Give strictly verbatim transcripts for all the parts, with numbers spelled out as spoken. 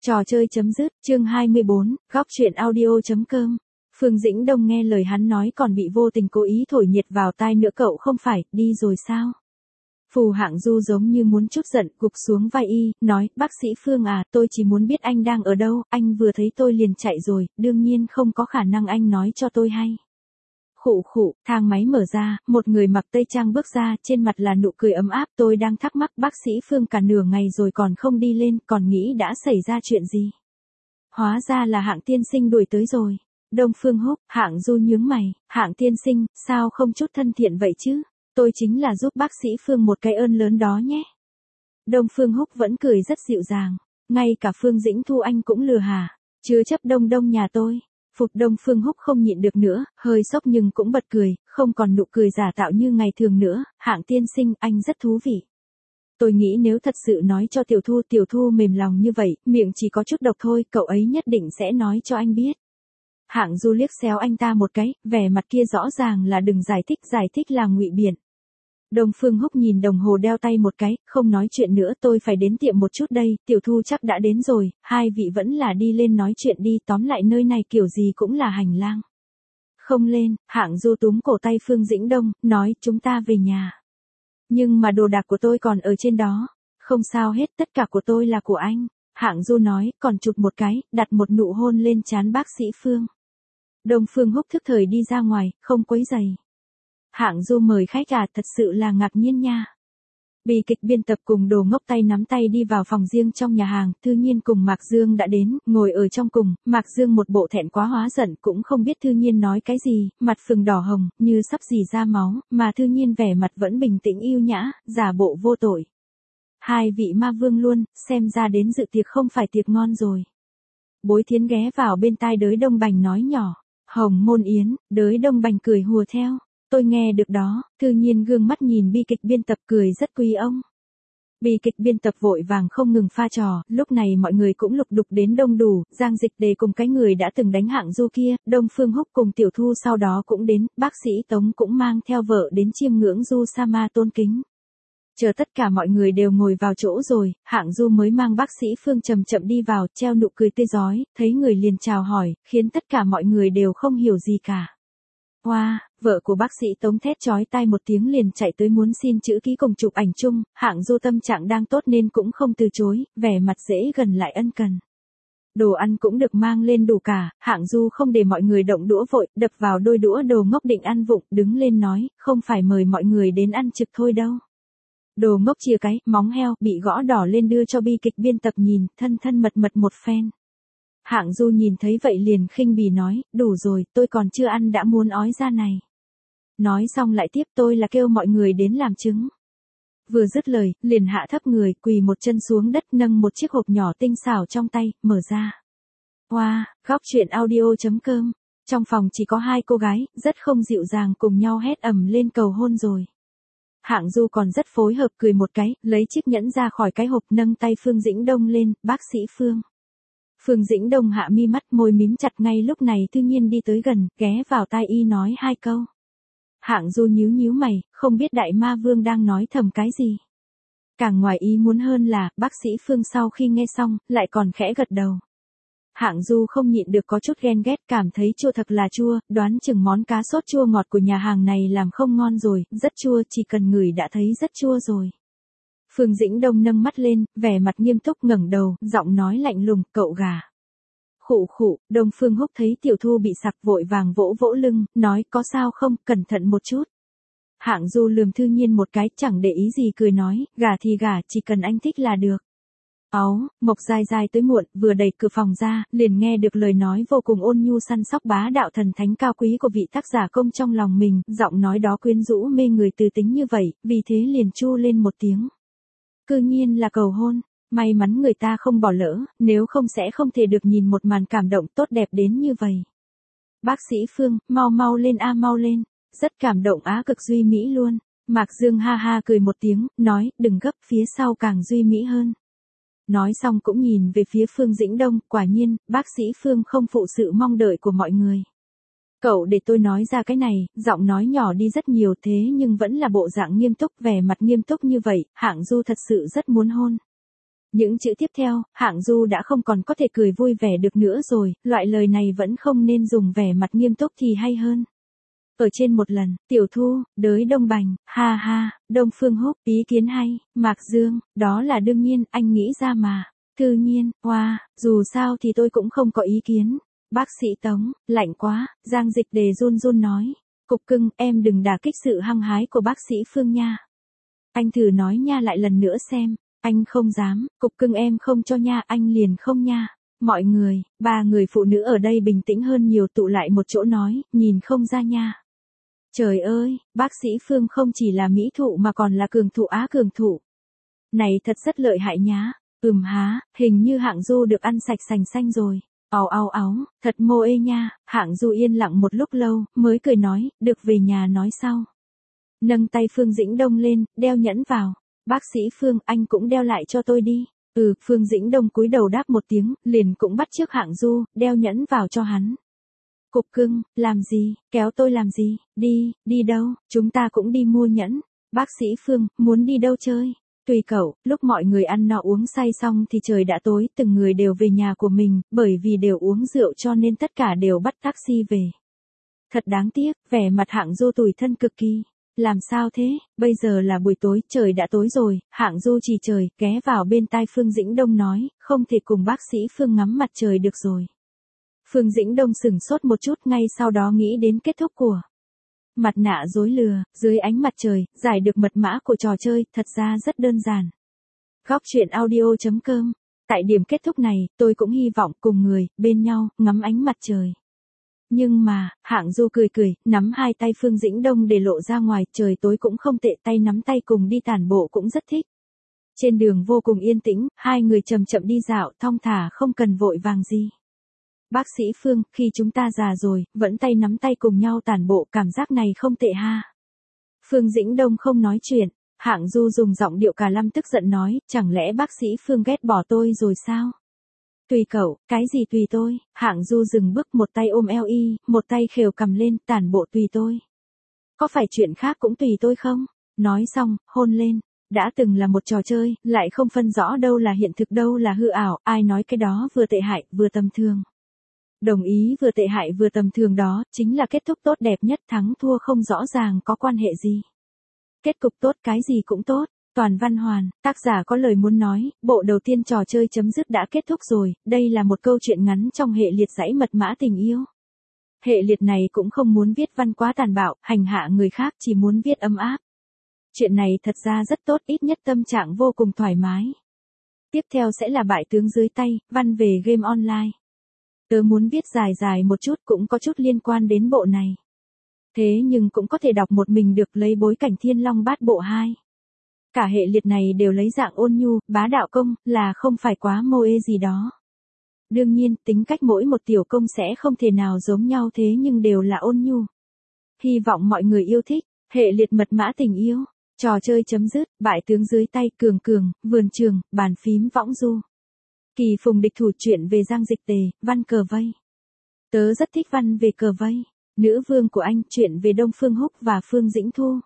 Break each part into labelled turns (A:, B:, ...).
A: Trò chơi chấm dứt, chương hai mươi bốn, góc truyện audio.com. Phương Dĩnh Đông nghe lời hắn nói còn bị vô tình cố ý thổi nhiệt vào tai nữa, cậu không phải, đi rồi sao? Phù Hạng Du giống như muốn chút giận, gục xuống vai y, nói, bác sĩ Phương à, tôi chỉ muốn biết anh đang ở đâu, anh vừa thấy tôi liền chạy rồi, đương nhiên không có khả năng anh nói cho tôi hay. Khụ khụ, thang máy mở ra, một người mặc tây trang bước ra, trên mặt là nụ cười ấm áp, tôi đang thắc mắc bác sĩ Phương cả nửa ngày rồi còn không đi lên, còn nghĩ đã xảy ra chuyện gì. Hóa ra là Hạng tiên sinh đuổi tới rồi. Đông Phương Húc, Hạng Du nhướng mày, Hạng tiên sinh, sao không chút thân thiện vậy chứ, tôi chính là giúp bác sĩ Phương một cái ơn lớn đó nhé. Đông Phương Húc vẫn cười rất dịu dàng, ngay cả Phương Dĩnh Thu anh cũng lừa hả, chứa chấp Đông Đông nhà tôi. Phục Đông Phương Húc không nhịn được nữa, hơi sốc nhưng cũng bật cười, không còn nụ cười giả tạo như ngày thường nữa, Hạng tiên sinh, anh rất thú vị. Tôi nghĩ nếu thật sự nói cho Tiểu Thu, Tiểu Thu mềm lòng như vậy, miệng chỉ có chút độc thôi, cậu ấy nhất định sẽ nói cho anh biết. Hạng Du liếc xéo anh ta một cái, vẻ mặt kia rõ ràng là đừng giải thích, giải thích là ngụy biện. Đông Phương Húc nhìn đồng hồ đeo tay một cái, không nói chuyện nữa, tôi phải đến tiệm một chút đây, Tiểu Thu chắc đã đến rồi, hai vị vẫn là đi lên nói chuyện đi, tóm lại nơi này kiểu gì cũng là hành lang. Không lên, Hạng Du túm cổ tay Phương Dĩnh Đông, nói, chúng ta về nhà. Nhưng mà đồ đạc của tôi còn ở trên đó. Không sao hết, tất cả của tôi là của anh. Hạng Du nói, còn chụp một cái, đặt một nụ hôn lên trán bác sĩ Phương. Đông Phương Húc thức thời đi ra ngoài, không quấy rầy. Hạng Du mời khách à, thật sự là ngạc nhiên nha. Bi kịch biên tập cùng Đồ Ngốc tay nắm tay đi vào phòng riêng trong nhà hàng, Thư Nhiên cùng Mạc Dương đã đến, ngồi ở trong cùng, Mạc Dương một bộ thẹn quá hóa giận, cũng không biết Thư Nhiên nói cái gì, mặt phừng đỏ hồng, như sắp rỉ ra máu, mà Thư Nhiên vẻ mặt vẫn bình tĩnh yêu nhã, giả bộ vô tội. Hai vị ma vương luôn, xem ra đến dự tiệc không phải tiệc ngon rồi. Bối Thiến ghé vào bên tai Đới Đông Bành nói nhỏ, Hồng Môn Yến, Đới Đông Bành cười hùa theo. Tôi nghe được đó, Thư Nhiên gương mắt nhìn bi kịch biên tập cười rất quý ông. Bi kịch biên tập vội vàng không ngừng pha trò, lúc này mọi người cũng lục đục đến đông đủ, Giang Dịch Đề cùng cái người đã từng đánh Hạng Du kia, Đông Phương Húc cùng Tiểu Thu sau đó cũng đến, bác sĩ Tống cũng mang theo vợ đến chiêm ngưỡng Du Sa Ma tôn kính. Chờ tất cả mọi người đều ngồi vào chỗ rồi, Hạng Du mới mang bác sĩ Phương chậm chậm đi vào, treo nụ cười tươi rói, thấy người liền chào hỏi, khiến tất cả mọi người đều không hiểu gì cả. Hoa, wow, vợ của bác sĩ Tống thét chói tai một tiếng liền chạy tới muốn xin chữ ký cùng chụp ảnh chung, Hạng Du tâm trạng đang tốt nên cũng không từ chối, vẻ mặt dễ gần lại ân cần. Đồ ăn cũng được mang lên đủ cả, Hạng Du không để mọi người động đũa vội, đập vào đôi đũa Đồ Ngốc định ăn vụng, đứng lên nói, không phải mời mọi người đến ăn trực thôi đâu. Đồ Ngốc chia cái, móng heo, bị gõ đỏ lên đưa cho bi kịch biên tập nhìn, thân thân mật mật một phen. Hạng Du nhìn thấy vậy liền khinh bỉ nói, đủ rồi, tôi còn chưa ăn đã muốn ói ra này. Nói xong lại tiếp, tôi là kêu mọi người đến làm chứng. Vừa dứt lời, liền hạ thấp người, quỳ một chân xuống đất nâng một chiếc hộp nhỏ tinh xảo trong tay, mở ra. Wow, góc truyện audio.com. Trong phòng chỉ có hai cô gái, rất không dịu dàng cùng nhau hét ầm lên cầu hôn rồi. Hạng Du còn rất phối hợp cười một cái, lấy chiếc nhẫn ra khỏi cái hộp nâng tay Phương Dĩnh Đông lên, bác sĩ Phương. Phương Dĩnh Đông hạ mi mắt môi mím chặt ngay lúc này Thư Nhiên đi tới gần, ghé vào tai y nói hai câu. Hạng Du nhíu nhíu mày, không biết đại ma vương đang nói thầm cái gì. Càng ngoài ý muốn hơn là, bác sĩ Phương sau khi nghe xong, lại còn khẽ gật đầu. Hạng Du không nhịn được có chút ghen ghét, cảm thấy chua thật là chua, đoán chừng món cá sốt chua ngọt của nhà hàng này làm không ngon rồi, rất chua, chỉ cần ngửi đã thấy rất chua rồi. Phương Dĩnh Đông nâng mắt lên, vẻ mặt nghiêm túc ngẩng đầu, giọng nói lạnh lùng, cậu gà. Khụ khụ, Đông Phương Húc thấy Tiểu Thu bị sặc vội vàng vỗ vỗ lưng, nói có sao không, cẩn thận một chút. Hạng Du lườm Thư Nhiên một cái, chẳng để ý gì cười nói, gà thì gà, chỉ cần anh thích là được. Áu, Mộc Dai Dai tới muộn, vừa đẩy cửa phòng ra, liền nghe được lời nói vô cùng ôn nhu săn sóc bá đạo thần thánh cao quý của vị tác giả công trong lòng mình, giọng nói đó quyến rũ mê người từ tính như vậy, vì thế liền chu lên một tiếng. Cư nhiên là cầu hôn, may mắn người ta không bỏ lỡ, nếu không sẽ không thể được nhìn một màn cảm động tốt đẹp đến như vậy. Bác sĩ Phương, mau mau lên a mau lên, rất cảm động á cực duy mỹ luôn. Mạc Dương ha ha cười một tiếng, nói, đừng gấp, phía sau càng duy mỹ hơn. Nói xong cũng nhìn về phía Phương Dĩnh Đông, quả nhiên, bác sĩ Phương không phụ sự mong đợi của mọi người. Cậu để tôi nói ra cái này, giọng nói nhỏ đi rất nhiều thế nhưng vẫn là bộ dạng nghiêm túc, vẻ mặt nghiêm túc như vậy, Hạng Du thật sự rất muốn hôn. Những chữ tiếp theo, Hạng Du đã không còn có thể cười vui vẻ được nữa rồi, loại lời này vẫn không nên dùng vẻ mặt nghiêm túc thì hay hơn. Ở trên một lần, Tiểu Thu, đới Đông Bành, ha ha, Đông Phương Húc, ý kiến hay, Mạc Dương, đó là đương nhiên, anh nghĩ ra mà. Thư Nhiên, hoa, wow, dù sao thì tôi cũng không có ý kiến. Bác sĩ Tống, lạnh quá, Giang Dịch Đề run run nói. Cục cưng, em đừng đả kích sự hăng hái của bác sĩ Phương nha. Anh thử nói nha lại lần nữa xem. Anh không dám, cục cưng em không cho nha, anh liền không nha. Mọi người, ba người phụ nữ ở đây bình tĩnh hơn nhiều tụ lại một chỗ nói, nhìn không ra nha. Trời ơi, bác sĩ Phương không chỉ là mỹ thụ mà còn là cường thụ á cường thụ. Này thật rất lợi hại nhá. Ừm há, hình như Hạng Du được ăn sạch sành xanh rồi. Ào ào áo, thật mô ê nha. Hạng Du yên lặng một lúc lâu, mới cười nói, được về nhà nói sau. Nâng tay Phương Dĩnh Đông lên, đeo nhẫn vào. Bác sĩ Phương, anh cũng đeo lại cho tôi đi. Ừ, Phương Dĩnh Đông cúi đầu đáp một tiếng, liền cũng bắt chước Hạng Du, đeo nhẫn vào cho hắn. Cục cưng, làm gì, kéo tôi làm gì, đi, đi đâu, chúng ta cũng đi mua nhẫn. Bác sĩ Phương, muốn đi đâu chơi? Tùy cậu, lúc mọi người ăn no uống say xong thì trời đã tối, từng người đều về nhà của mình, bởi vì đều uống rượu cho nên tất cả đều bắt taxi về. Thật đáng tiếc, vẻ mặt Hạng Du tủi thân cực kỳ. Làm sao thế, bây giờ là buổi tối, trời đã tối rồi, Hạng Du chỉ trời, ghé vào bên tai Phương Dĩnh Đông nói, không thể cùng bác sĩ Phương ngắm mặt trời được rồi. Phương Dĩnh Đông sửng sốt một chút ngay sau đó nghĩ đến kết thúc của mặt nạ dối lừa, dưới ánh mặt trời, giải được mật mã của trò chơi, thật ra rất đơn giản. Góc truyện audio chấm com. Tại điểm kết thúc này, tôi cũng hy vọng cùng người, bên nhau, ngắm ánh mặt trời. Nhưng mà, Hạng Du cười cười, nắm hai tay Phương Dĩnh Đông để lộ ra ngoài, trời tối cũng không tệ, tay nắm tay cùng đi tản bộ cũng rất thích. Trên đường vô cùng yên tĩnh, hai người chậm chậm đi dạo, thong thả không cần vội vàng gì. Bác sĩ Phương, khi chúng ta già rồi, vẫn tay nắm tay cùng nhau tản bộ, cảm giác này không tệ ha. Phương Dĩnh Đông không nói chuyện, Hạng Du dùng giọng điệu cà lăm tức giận nói, chẳng lẽ bác sĩ Phương ghét bỏ tôi rồi sao? Tùy cậu, cái gì tùy tôi? Hạng Du dừng bước, một tay ôm eo y, một tay khều cầm lên, tản bộ tùy tôi. Có phải chuyện khác cũng tùy tôi không? Nói xong, hôn lên. Đã từng là một trò chơi, lại không phân rõ đâu là hiện thực đâu là hư ảo, ai nói cái đó vừa tệ hại, vừa tầm thường. Đồng ý, vừa tệ hại vừa tầm thường đó, chính là kết thúc tốt đẹp nhất, thắng thua không rõ ràng có quan hệ gì. Kết cục tốt cái gì cũng tốt. Toàn Văn Hoàn, tác giả có lời muốn nói, bộ đầu tiên trò chơi chấm dứt đã kết thúc rồi, đây là một câu chuyện ngắn trong hệ liệt dãy mật mã tình yêu. Hệ liệt này cũng không muốn viết văn quá tàn bạo, hành hạ người khác, chỉ muốn viết ấm áp. Chuyện này thật ra rất tốt, ít nhất tâm trạng vô cùng thoải mái. Tiếp theo sẽ là bại tướng dưới tay, văn về game online. Tớ muốn viết dài dài một chút, cũng có chút liên quan đến bộ này. Thế nhưng cũng có thể đọc một mình được, lấy bối cảnh Thiên Long Bát Bộ hai. Cả hệ liệt này đều lấy dạng ôn nhu, bá đạo công, là không phải quá mô ê gì đó. Đương nhiên, tính cách mỗi một tiểu công sẽ không thể nào giống nhau, thế nhưng đều là ôn nhu. Hy vọng mọi người yêu thích. Hệ liệt mật mã tình yêu. Trò chơi chấm dứt, bại tướng dưới tay, cường cường, vườn trường, bàn phím võng du. Kỳ phùng địch thủ, chuyện về Giang Dịch Tề, văn cờ vây. Tớ rất thích văn về cờ vây. Nữ vương của anh, chuyện về Đông Phương Húc và Phương Dĩnh Thu.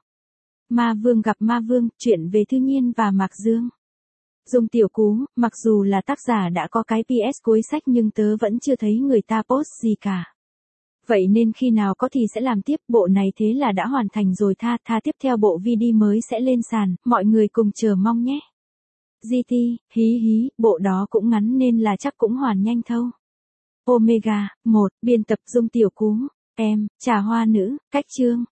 A: Ma Vương gặp Ma Vương, chuyện về Thư Nhiên và Mạc Dương. Dung Tiểu Cú, mặc dù là tác giả đã có cái pê ét cuối sách nhưng tớ vẫn chưa thấy người ta post gì cả. Vậy nên khi nào có thì sẽ làm tiếp, bộ này thế là đã hoàn thành rồi, tha tha tiếp theo bộ video mới sẽ lên sàn, mọi người cùng chờ mong nhé. giê tê, hí hí, bộ đó cũng ngắn nên là chắc cũng hoàn nhanh thâu. Omega, một, biên tập Dung Tiểu Cú, em, trà hoa nữ, cách chương.